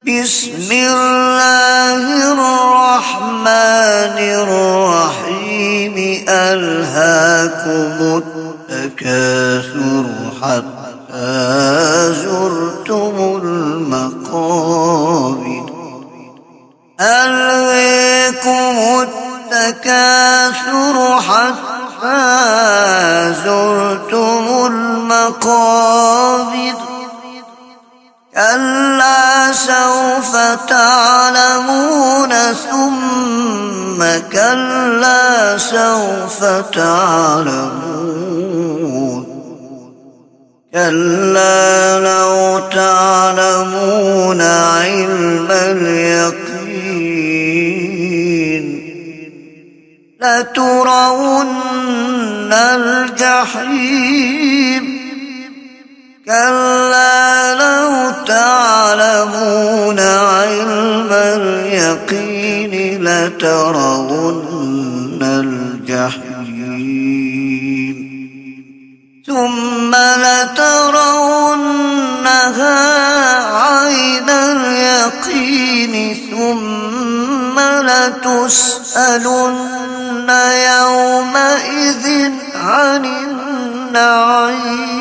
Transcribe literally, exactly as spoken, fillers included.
بسم الله الرحمن الرحيم ألهاكم التكاثر حتى زرتم المقابر ألهاكم التكاثر حتى زرتم المقابر كلا سوف تعلمون ثم كلا سوف تعلمون كلا لو تعلمون علم اليقين لترون الجحيم كلا لو تعلمون علم اليقين لترون الجحيم ثم لترونها عين اليقين ثم لتسألن يومئذ عن النعيم